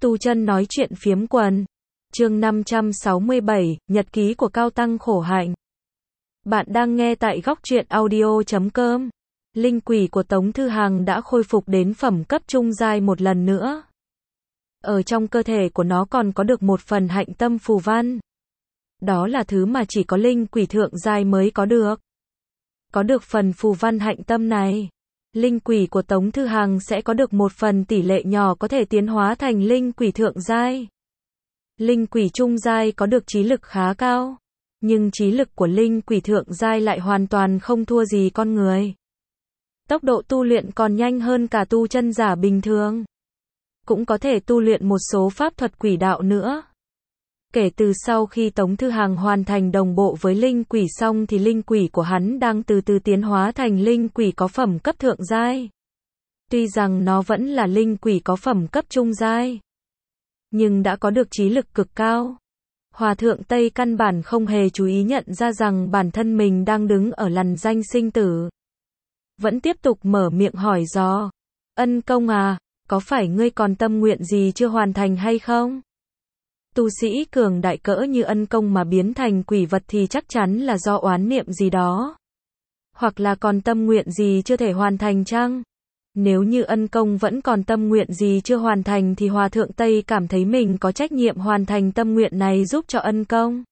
Tu chân nói chuyện phiếm quần. Chương 567, Nhật ký của Cao Tăng khổ hạnh. Bạn đang nghe tại góc truyện audio.com. Linh quỷ của Tống Thư Hằng đã khôi phục đến phẩm cấp trung giai một lần nữa. Ở trong cơ thể của nó còn có được một phần hạnh tâm phù văn. Đó là thứ mà chỉ có linh quỷ thượng giai mới có được. Có được phần phù văn hạnh tâm này, linh quỷ của Tống Thư Hằng sẽ có được một phần tỷ lệ nhỏ có thể tiến hóa thành linh quỷ thượng giai. Linh quỷ trung giai có được trí lực khá cao, nhưng trí lực của linh quỷ thượng giai lại hoàn toàn không thua gì con người. Tốc độ tu luyện còn nhanh hơn cả tu chân giả bình thường. Cũng có thể tu luyện một số pháp thuật quỷ đạo nữa. Kể từ sau khi Tống Thư Hằng hoàn thành đồng bộ với linh quỷ xong thì linh quỷ của hắn đang từ từ tiến hóa thành linh quỷ có phẩm cấp thượng giai. Tuy rằng nó vẫn là linh quỷ có phẩm cấp trung giai, nhưng đã có được trí lực cực cao. Hòa thượng Tây căn bản không hề chú ý nhận ra rằng bản thân mình đang đứng ở lằn ranh sinh tử. Vẫn tiếp tục mở miệng hỏi dò. Ân công à, có phải ngươi còn tâm nguyện gì chưa hoàn thành hay không? Tu sĩ cường đại cỡ như Ân công mà biến thành quỷ vật thì chắc chắn là do oán niệm gì đó. Hoặc là còn tâm nguyện gì chưa thể hoàn thành chăng? Nếu như Ân công vẫn còn tâm nguyện gì chưa hoàn thành thì Hòa thượng Tây cảm thấy mình có trách nhiệm hoàn thành tâm nguyện này giúp cho Ân công.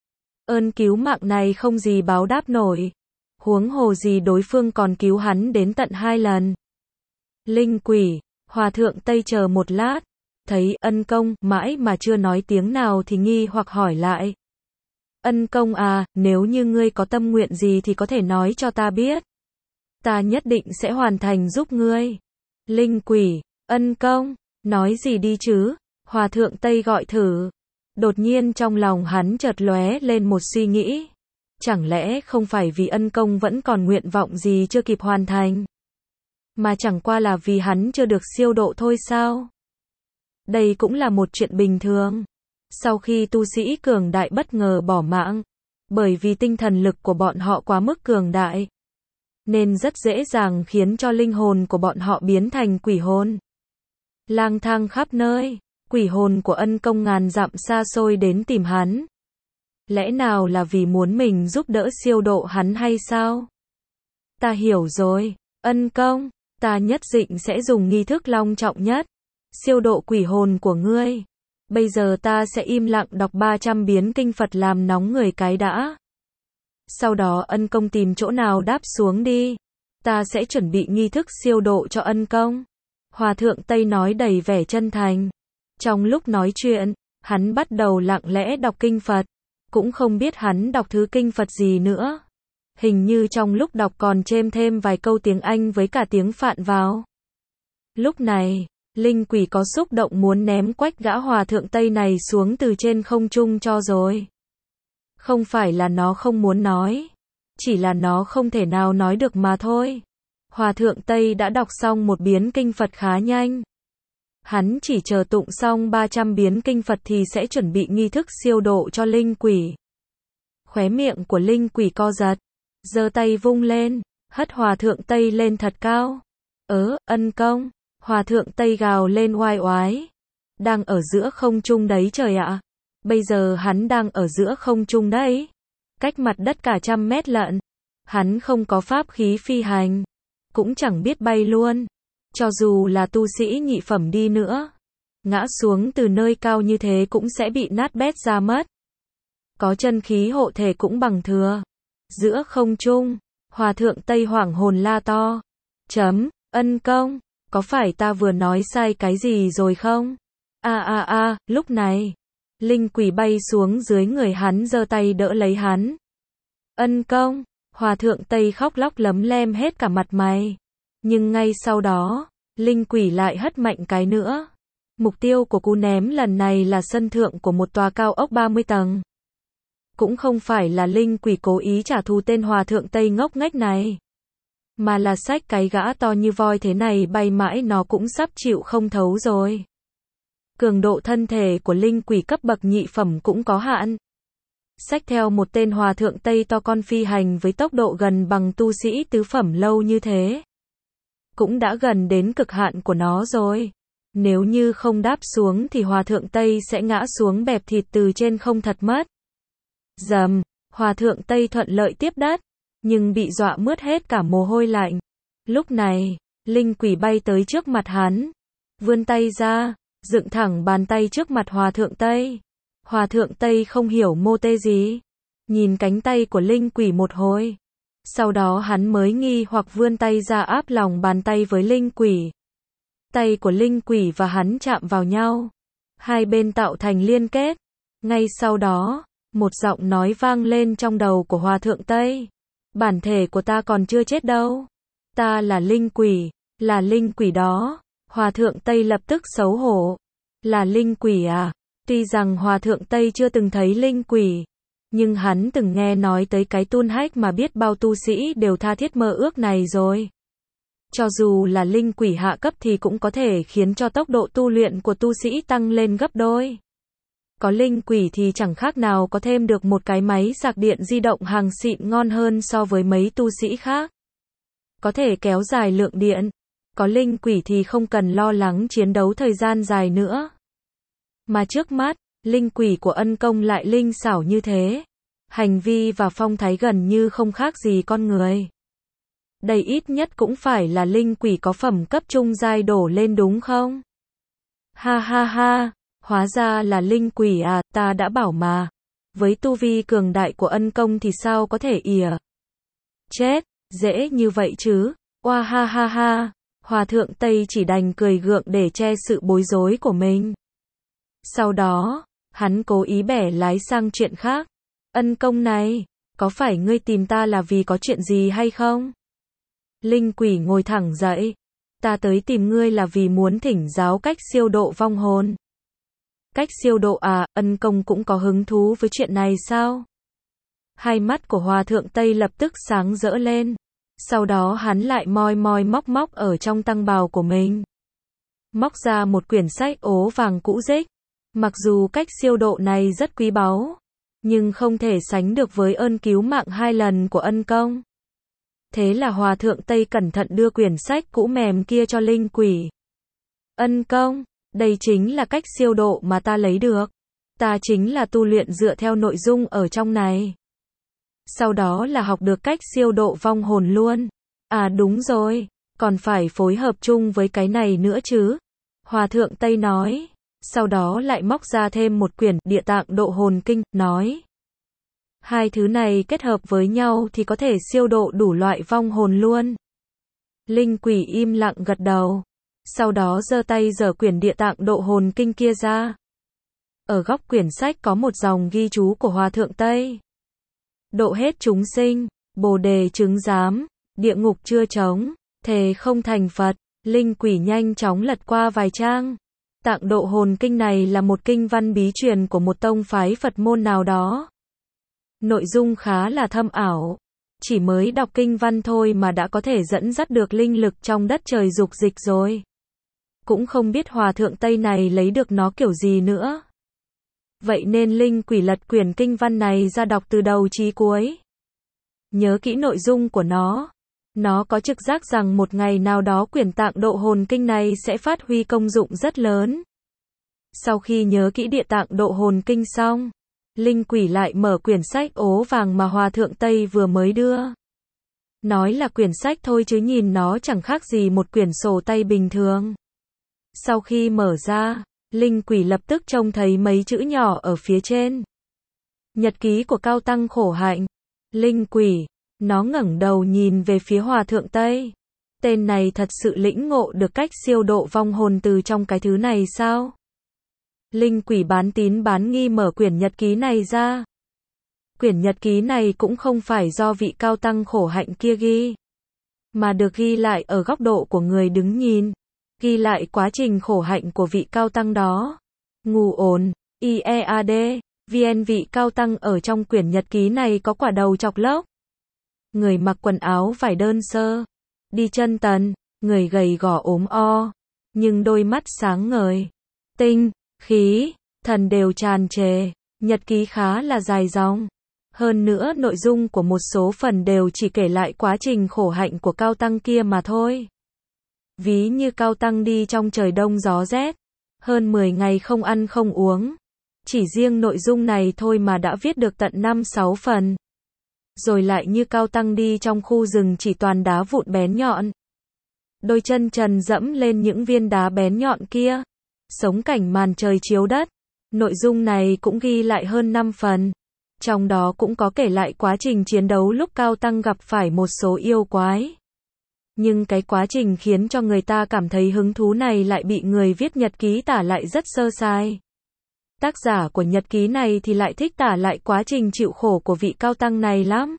Ơn cứu mạng này không gì báo đáp nổi. Huống hồ gì đối phương còn cứu hắn đến tận 2 lần. Linh quỷ, Hòa thượng Tây chờ một lát. Thấy Ân công mãi mà chưa nói tiếng nào thì nghi hoặc hỏi lại. Ân công à, nếu như ngươi có tâm nguyện gì thì có thể nói cho ta biết. Ta nhất định sẽ hoàn thành giúp ngươi. Linh quỷ, Ân công, nói gì đi chứ? Hòa thượng Tây gọi thử. Đột nhiên trong lòng hắn chợt lóe lên một suy nghĩ. Chẳng lẽ không phải vì Ân công vẫn còn nguyện vọng gì chưa kịp hoàn thành, mà chẳng qua là vì hắn chưa được siêu độ thôi sao? Đây cũng là một chuyện bình thường. Sau khi tu sĩ cường đại bất ngờ bỏ mạng, bởi vì tinh thần lực của bọn họ quá mức cường đại, nên rất dễ dàng khiến cho linh hồn của bọn họ biến thành quỷ hồn. Lang thang khắp nơi, quỷ hồn của Ân công ngàn dặm xa xôi đến tìm hắn. Lẽ nào là vì muốn mình giúp đỡ siêu độ hắn hay sao? Ta hiểu rồi, Ân công, ta nhất định sẽ dùng nghi thức long trọng nhất siêu độ quỷ hồn của ngươi. Bây giờ ta sẽ im lặng đọc 300 biến kinh Phật làm nóng người cái đã. Sau đó Ân công tìm chỗ nào đáp xuống đi. Ta sẽ chuẩn bị nghi thức siêu độ cho Ân công. Hòa thượng Tây nói đầy vẻ chân thành. Trong lúc nói chuyện, hắn bắt đầu lặng lẽ đọc kinh Phật. Cũng không biết hắn đọc thứ kinh Phật gì nữa. Hình như trong lúc đọc còn chêm thêm vài câu tiếng Anh với cả tiếng Phạn vào. Lúc này, linh quỷ có xúc động muốn ném quách gã Hòa thượng Tây này xuống từ trên không trung cho rồi. Không phải là nó không muốn nói, chỉ là nó không thể nào nói được mà thôi. Hòa thượng Tây đã đọc xong một biến kinh Phật khá nhanh. Hắn chỉ chờ tụng xong 300 biến kinh Phật thì sẽ chuẩn bị nghi thức siêu độ cho linh quỷ. Khóe miệng của linh quỷ co giật, giơ tay vung lên, hất Hòa thượng Tây lên thật cao. Ân công, Hòa thượng Tây gào lên oai oái. Đang ở giữa không trung đấy trời ạ. Bây giờ hắn đang ở giữa không trung đấy. Cách mặt đất cả 100 mét lận. Hắn không có pháp khí phi hành. Cũng chẳng biết bay luôn. Cho dù là tu sĩ nhị phẩm đi nữa, ngã xuống từ nơi cao như thế cũng sẽ bị nát bét ra mất. Có chân khí hộ thể cũng bằng thừa. Giữa không trung, Hòa thượng Tây hoảng hồn la to. Ân công, có phải ta vừa nói sai cái gì rồi không? Lúc này, linh quỷ bay xuống dưới người hắn giơ tay đỡ lấy hắn. Ân công, Hòa thượng Tây khóc lóc lấm lem hết cả mặt mày. Nhưng ngay sau đó, linh quỷ lại hất mạnh cái nữa. Mục tiêu của cú ném lần này là sân thượng của một tòa cao ốc 30 tầng. Cũng không phải là linh quỷ cố ý trả thù tên Hòa thượng Tây ngốc nghếch này, mà là xách cái gã to như voi thế này bay mãi nó cũng sắp chịu không thấu rồi. Cường độ thân thể của linh quỷ cấp bậc nhị phẩm cũng có hạn. Xách theo một tên Hòa thượng Tây to con phi hành với tốc độ gần bằng tu sĩ tứ phẩm lâu như thế, cũng đã gần đến cực hạn của nó rồi. Nếu như không đáp xuống thì Hòa thượng Tây sẽ ngã xuống bẹp thịt từ trên không thật mất. Dầm, Hòa thượng Tây thuận lợi tiếp đất, nhưng bị dọa mướt hết cả mồ hôi lạnh. Lúc này, linh quỷ bay tới trước mặt hắn, vươn tay ra, dựng thẳng bàn tay trước mặt Hòa thượng Tây. Hòa thượng Tây không hiểu mô tê gì, nhìn cánh tay của linh quỷ một hồi. Sau đó hắn mới nghi hoặc vươn tay ra áp lòng bàn tay với linh quỷ. Tay của linh quỷ và hắn chạm vào nhau, hai bên tạo thành liên kết. Ngay sau đó, một giọng nói vang lên trong đầu của Hòa thượng Tây. Bản thể của ta còn chưa chết đâu. Ta là linh quỷ đó. Hòa thượng Tây lập tức xấu hổ. Là linh quỷ à? Tuy rằng Hòa thượng Tây chưa từng thấy linh quỷ, nhưng hắn từng nghe nói tới cái Tun Hách mà biết bao tu sĩ đều tha thiết mơ ước này rồi. Cho dù là linh quỷ hạ cấp thì cũng có thể khiến cho tốc độ tu luyện của tu sĩ tăng lên gấp đôi. Có linh quỷ thì chẳng khác nào có thêm được một cái máy sạc điện di động hàng xịn ngon hơn so với mấy tu sĩ khác. Có thể kéo dài lượng điện. Có linh quỷ thì không cần lo lắng chiến đấu thời gian dài nữa. Mà trước mắt, linh quỷ của Ân Công lại linh xảo như thế. Hành vi và phong thái gần như không khác gì con người. Đây ít nhất cũng phải là linh quỷ có phẩm cấp trung giai đổ lên đúng không? Ha ha ha, hóa ra là linh quỷ à, ta đã bảo mà. Với tu vi cường đại của Ân Công thì sao có thể ỉa? Chết, dễ như vậy chứ? Oa ha ha ha. Hòa thượng Tây chỉ đành cười gượng để che sự bối rối của mình. Sau đó, hắn cố ý bẻ lái sang chuyện khác. Ân Công này, có phải ngươi tìm ta là vì có chuyện gì hay không? Linh quỷ ngồi thẳng dậy. Ta tới tìm ngươi là vì muốn thỉnh giáo cách siêu độ vong hồn. Cách siêu độ à, Ân Công cũng có hứng thú với chuyện này sao? Hai mắt của Hòa thượng Tây lập tức sáng rỡ lên. Sau đó hắn lại moi moi móc móc ở trong tăng bào của mình. Móc ra một quyển sách ố vàng cũ rích. Mặc dù cách siêu độ này rất quý báu, nhưng không thể sánh được với ơn cứu mạng 2 lần của Ân Công. Thế là Hòa thượng Tây cẩn thận đưa quyển sách cũ mềm kia cho linh quỷ. Ân Công, đây chính là cách siêu độ mà ta lấy được. Ta chính là tu luyện dựa theo nội dung ở trong này. Sau đó là học được cách siêu độ vong hồn luôn. À đúng rồi, còn phải phối hợp chung với cái này nữa chứ. Hòa thượng Tây nói. Sau đó lại móc ra thêm một quyển Địa Tạng Độ Hồn Kinh, nói. Hai thứ này kết hợp với nhau thì có thể siêu độ đủ loại vong hồn luôn. Linh quỷ im lặng gật đầu. Sau đó giơ tay giở quyển Địa Tạng Độ Hồn Kinh kia ra. Ở góc quyển sách có một dòng ghi chú của Hòa thượng Tây. Độ hết chúng sinh, Bồ đề chứng giám, địa ngục chưa trống, thề không thành Phật. Linh quỷ nhanh chóng lật qua vài trang. Tạng Độ Hồn Kinh này là một kinh văn bí truyền của một tông phái Phật môn nào đó. Nội dung khá là thâm ảo. Chỉ mới đọc kinh văn thôi mà đã có thể dẫn dắt được linh lực trong đất trời dục dịch rồi. Cũng không biết Hòa thượng Tây này lấy được nó kiểu gì nữa. Vậy nên linh quỷ lật quyển kinh văn này ra đọc từ đầu chí cuối. Nhớ kỹ nội dung của nó. Nó có trực giác rằng một ngày nào đó quyển Tạng Độ Hồn Kinh này sẽ phát huy công dụng rất lớn. Sau khi nhớ kỹ Địa Tạng Độ Hồn Kinh xong, linh quỷ lại mở quyển sách ố vàng mà Hòa thượng Tây vừa mới đưa. Nói là quyển sách thôi chứ nhìn nó chẳng khác gì một quyển sổ tay bình thường. Sau khi mở ra, linh quỷ lập tức trông thấy mấy chữ nhỏ ở phía trên. Nhật ký của Cao Tăng khổ hạnh. Linh quỷ, nó ngẩng đầu nhìn về phía Hòa thượng Tây. Tên này thật sự lĩnh ngộ được cách siêu độ vong hồn từ trong cái thứ này sao? Linh quỷ bán tín bán nghi mở quyển nhật ký này ra. Quyển nhật ký này cũng không phải do vị Cao Tăng khổ hạnh kia ghi, mà được ghi lại ở góc độ của người đứng nhìn. Ghi lại quá trình khổ hạnh của vị Cao Tăng đó. Ngủ ổn, IEAD, VN vị Cao Tăng ở trong quyển nhật ký này có quả đầu chọc lốc. Người mặc quần áo vải đơn sơ, đi chân tần, người gầy gò ốm o, nhưng đôi mắt sáng ngời, tinh, khí, thần đều tràn trề. Nhật ký khá là dài dòng. Hơn nữa nội dung của một số phần đều chỉ kể lại quá trình khổ hạnh của Cao Tăng kia mà thôi. Ví như Cao Tăng đi trong trời đông gió rét, hơn 10 ngày không ăn không uống. Chỉ riêng nội dung này thôi mà đã viết được tận 5-6 phần. Rồi lại như Cao Tăng đi trong khu rừng chỉ toàn đá vụn bén nhọn. Đôi chân trần dẫm lên những viên đá bén nhọn kia. Sống cảnh màn trời chiếu đất. Nội dung này cũng ghi lại hơn 5 phần. Trong đó cũng có kể lại quá trình chiến đấu lúc Cao Tăng gặp phải một số yêu quái. Nhưng cái quá trình khiến cho người ta cảm thấy hứng thú này lại bị người viết nhật ký tả lại rất sơ sài. Tác giả của nhật ký này thì lại thích tả lại quá trình chịu khổ của vị Cao Tăng này lắm.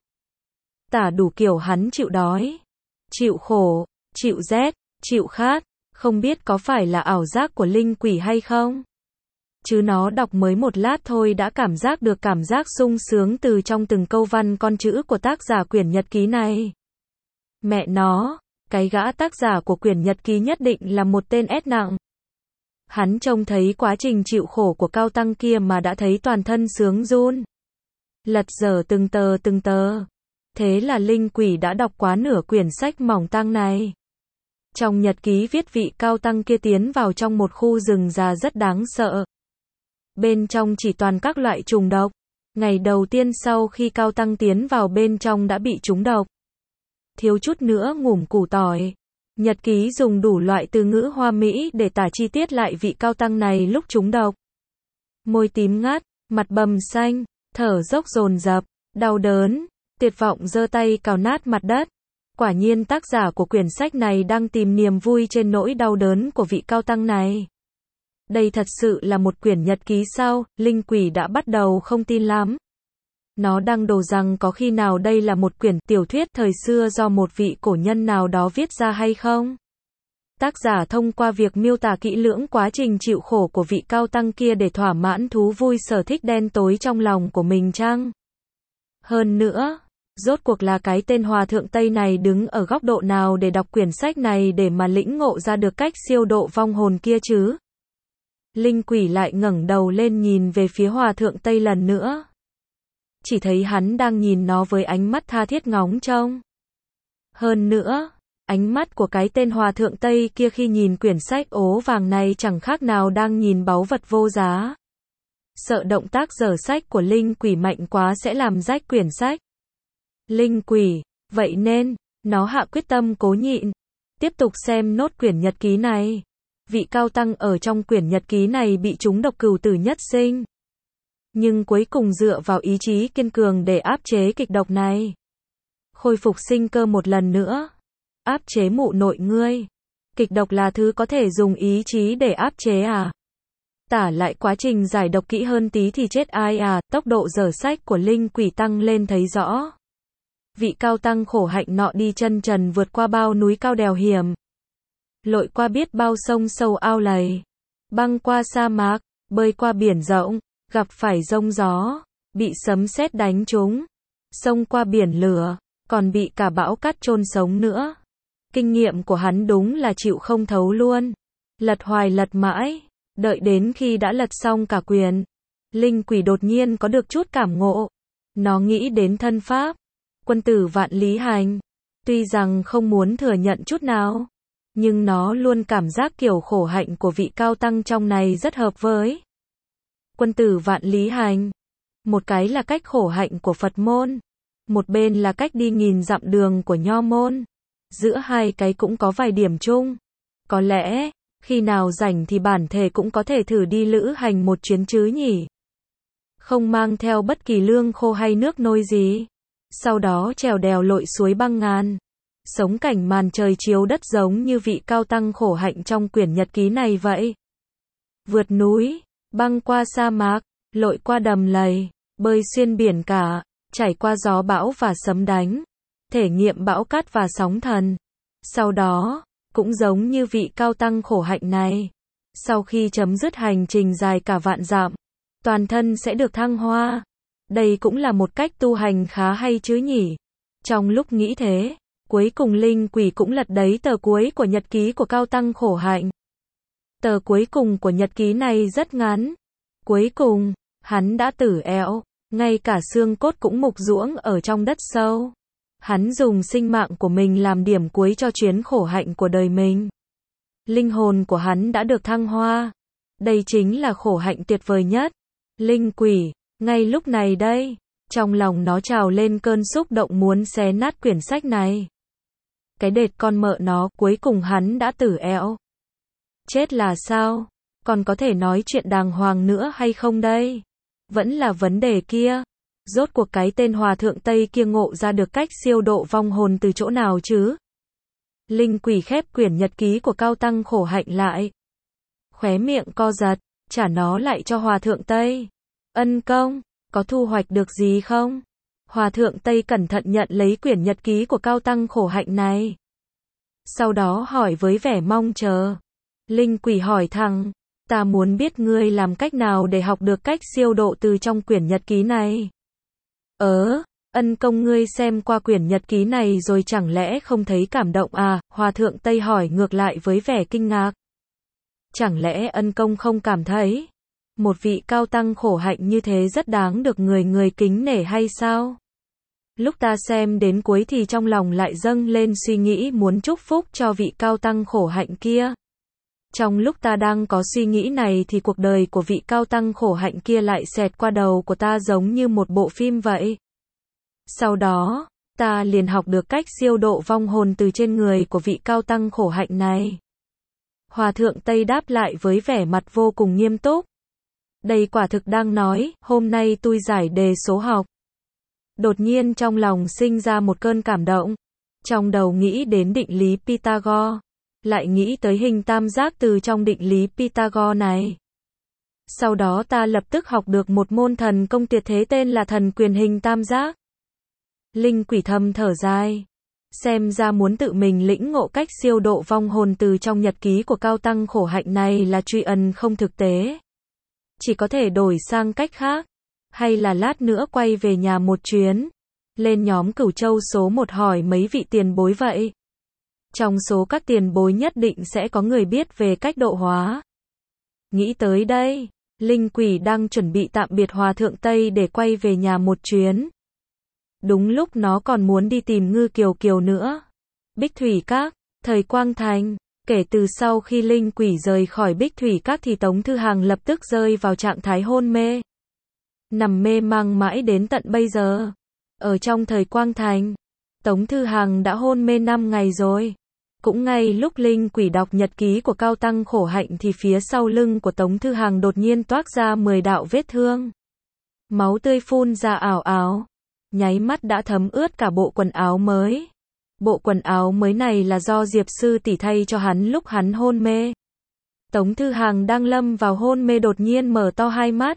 Tả đủ kiểu hắn chịu đói, chịu khổ, chịu rét, chịu khát, không biết có phải là ảo giác của linh quỷ hay không? Chứ nó đọc mới một lát thôi đã cảm giác được cảm giác sung sướng từ trong từng câu văn con chữ của tác giả quyển nhật ký này. Mẹ nó, cái gã tác giả của quyển nhật ký nhất định là một tên ét nặng. Hắn trông thấy quá trình chịu khổ của Cao Tăng kia mà đã thấy toàn thân sướng run. Lật dở từng tờ. Thế là linh quỷ đã đọc quá nửa quyển sách mỏng tang này. Trong nhật ký viết vị Cao Tăng kia tiến vào trong một khu rừng già rất đáng sợ. Bên trong chỉ toàn các loại trùng độc. Ngày đầu tiên sau khi Cao Tăng tiến vào bên trong đã bị trúng độc. Thiếu chút nữa ngủm củ tỏi. Nhật ký dùng đủ loại từ ngữ hoa mỹ để tả chi tiết lại vị Cao Tăng này lúc trúng độc. Môi tím ngắt, mặt bầm xanh, thở dốc dồn dập, đau đớn, tuyệt vọng giơ tay cào nát mặt đất. Quả nhiên tác giả của quyển sách này đang tìm niềm vui trên nỗi đau đớn của vị Cao Tăng này. Đây thật sự là một quyển nhật ký sao? Linh quỷ đã bắt đầu không tin lắm. Nó đang đổ rằng có khi nào đây là một quyển tiểu thuyết thời xưa do một vị cổ nhân nào đó viết ra hay không? Tác giả thông qua việc miêu tả kỹ lưỡng quá trình chịu khổ của vị Cao Tăng kia để thỏa mãn thú vui sở thích đen tối trong lòng của mình chăng? Hơn nữa, rốt cuộc là cái tên Hòa Thượng Tây này đứng ở góc độ nào để đọc quyển sách này để mà lĩnh ngộ ra được cách siêu độ vong hồn kia chứ? Linh quỷ lại ngẩng đầu lên nhìn về phía Hòa Thượng Tây lần nữa. Chỉ thấy hắn đang nhìn nó với ánh mắt tha thiết ngóng trông. Hơn nữa, ánh mắt của cái tên Hòa Thượng Tây kia khi nhìn quyển sách ố vàng này chẳng khác nào đang nhìn báu vật vô giá. Sợ động tác giở sách của linh quỷ mạnh quá sẽ làm rách quyển sách. Linh quỷ, vậy nên, nó hạ quyết tâm cố nhịn. Tiếp tục xem nốt quyển nhật ký này. Vị Cao Tăng ở trong quyển nhật ký này bị trúng độc cửu tử nhất sinh. Nhưng cuối cùng dựa vào ý chí kiên cường để áp chế kịch độc này. Khôi phục sinh cơ một lần nữa. Áp chế mụ nội ngươi. Kịch độc là thứ có thể dùng ý chí để áp chế à? Tả lại quá trình giải độc kỹ hơn tí thì chết ai à? Tốc độ dở sách của linh quỷ tăng lên thấy rõ. Vị Cao Tăng khổ hạnh nọ đi chân trần vượt qua bao núi cao đèo hiểm. Lội qua biết bao sông sâu ao lầy. Băng qua sa mạc, bơi qua biển rộng. Gặp phải giông gió, bị sấm sét đánh trúng, xông qua biển lửa, còn bị cả bão cát chôn sống nữa. Kinh nghiệm của hắn đúng là chịu không thấu luôn. Lật hoài lật mãi, đợi đến khi đã lật xong cả quyển, linh quỷ đột nhiên có được chút cảm ngộ. Nó nghĩ đến thân pháp, quân tử vạn lý hành. Tuy rằng không muốn thừa nhận chút nào, nhưng nó luôn cảm giác kiểu khổ hạnh của vị Cao Tăng trong này rất hợp với quân tử vạn lý hành. Một cái là cách khổ hạnh của Phật môn, một bên là cách đi nghìn dặm đường của Nho môn. Giữa hai cái cũng có vài điểm chung. Có lẽ, khi nào rảnh thì bản thể cũng có thể thử đi lữ hành một chuyến chứ nhỉ? Không mang theo bất kỳ lương khô hay nước nôi gì. Sau đó trèo đèo lội suối băng ngàn. Sống cảnh màn trời chiếu đất giống như vị Cao Tăng khổ hạnh trong quyển nhật ký này vậy. Vượt núi, băng qua sa mạc, lội qua đầm lầy, bơi xuyên biển cả, trải qua gió bão và sấm đánh, thể nghiệm bão cát và sóng thần. Sau đó, cũng giống như vị Cao Tăng khổ hạnh này, sau khi chấm dứt hành trình dài cả vạn dặm, toàn thân sẽ được thăng hoa. Đây cũng là một cách tu hành khá hay chứ nhỉ? Trong lúc nghĩ thế, cuối cùng linh quỷ cũng lật đấy tờ cuối của nhật ký của Cao Tăng khổ hạnh. Tờ cuối cùng của nhật ký này rất ngắn. Cuối cùng, hắn đã tử ẻo, ngay cả xương cốt cũng mục ruỗng ở trong đất sâu. Hắn dùng sinh mạng của mình làm điểm cuối cho chuyến khổ hạnh của đời mình. Linh hồn của hắn đã được thăng hoa. Đây chính là khổ hạnh tuyệt vời nhất. Linh quỷ, ngay lúc này đây, trong lòng nó trào lên cơn xúc động muốn xé nát quyển sách này. Cái đệt con mợ nó, cuối cùng hắn đã tử ẻo. Chết là sao? Còn có thể nói chuyện đàng hoàng nữa hay không đây? Vẫn là vấn đề kia. Rốt cuộc cái tên hòa thượng Tây kia ngộ ra được cách siêu độ vong hồn từ chỗ nào chứ? Linh quỷ khép quyển nhật ký của Cao Tăng khổ hạnh lại. Khóe miệng co giật, trả nó lại cho hòa thượng Tây. Ân công, có thu hoạch được gì không? Hòa thượng Tây cẩn thận nhận lấy quyển nhật ký của Cao Tăng khổ hạnh này. Sau đó hỏi với vẻ mong chờ. Linh quỷ hỏi thẳng, ta muốn biết ngươi làm cách nào để học được cách siêu độ từ trong quyển nhật ký này. Ân công ngươi xem qua quyển nhật ký này rồi chẳng lẽ không thấy cảm động à? Hòa thượng Tây hỏi ngược lại với vẻ kinh ngạc. Chẳng lẽ ân công không cảm thấy một vị cao tăng khổ hạnh như thế rất đáng được người kính nể hay sao? Lúc ta xem đến cuối thì trong lòng lại dâng lên suy nghĩ muốn chúc phúc cho vị cao tăng khổ hạnh kia. Trong lúc ta đang có suy nghĩ này thì cuộc đời của vị cao tăng khổ hạnh kia lại xẹt qua đầu của ta giống như một bộ phim vậy. Sau đó, ta liền học được cách siêu độ vong hồn từ trên người của vị cao tăng khổ hạnh này. Hòa thượng Tây đáp lại với vẻ mặt vô cùng nghiêm túc. Đây quả thực đang nói, hôm nay tôi giải đề số học. Đột nhiên trong lòng sinh ra một cơn cảm động. Trong đầu nghĩ đến định lý Pythagore. Lại nghĩ tới hình tam giác từ trong định lý Pythagore này. Sau đó ta lập tức học được một môn thần công tuyệt thế tên là thần quyền hình tam giác. Linh quỷ thầm thở dài. Xem ra muốn tự mình lĩnh ngộ cách siêu độ vong hồn từ trong nhật ký của Cao Tăng khổ hạnh này là truy ẩn không thực tế. Chỉ có thể đổi sang cách khác. Hay là lát nữa quay về nhà một chuyến. Lên nhóm Cửu Châu số 1 hỏi mấy vị tiền bối vậy. Trong số các tiền bối nhất định sẽ có người biết về cách độ hóa. Nghĩ tới đây, Linh quỷ đang chuẩn bị tạm biệt hòa thượng Tây để quay về nhà một chuyến. Đúng lúc nó còn muốn đi tìm Ngư Kiều Kiều nữa. Bích Thủy Các, thời Quang Thành. Kể từ sau khi Linh quỷ rời khỏi Bích Thủy Các thì Tống Thư Hằng lập tức rơi vào trạng thái hôn mê. Nằm mê mang mãi đến tận bây giờ. Ở trong thời Quang Thành, Tống Thư Hằng đã hôn mê 5 ngày rồi. Cũng ngay lúc Linh quỷ đọc nhật ký của Cao Tăng khổ hạnh thì phía sau lưng của Tống Thư Hằng đột nhiên toát ra 10 đạo vết thương. Máu tươi phun ra ảo ảo. Nháy mắt đã thấm ướt cả bộ quần áo mới. Bộ quần áo mới này là do Diệp sư tỷ thay cho hắn lúc hắn hôn mê. Tống Thư Hằng đang lâm vào hôn mê đột nhiên mở to hai mắt.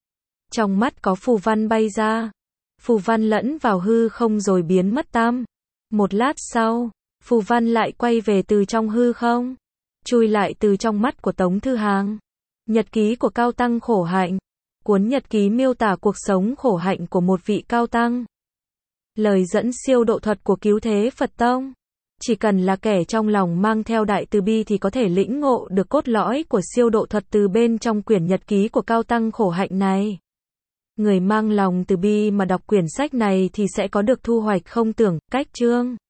Trong mắt có phù văn bay ra. Phù văn lẫn vào hư không rồi biến mất tăm. Một lát sau, phù văn lại quay về từ trong hư không, chui lại từ trong mắt của Tống Thư Hằng. Nhật ký của Cao Tăng khổ hạnh. Cuốn nhật ký miêu tả cuộc sống khổ hạnh của một vị cao tăng. Lời dẫn siêu độ thuật của Cứu Thế Phật Tông. Chỉ cần là kẻ trong lòng mang theo đại từ bi thì có thể lĩnh ngộ được cốt lõi của siêu độ thuật từ bên trong quyển nhật ký của Cao Tăng khổ hạnh này. Người mang lòng từ bi mà đọc quyển sách này thì sẽ có được thu hoạch không tưởng. Cách chương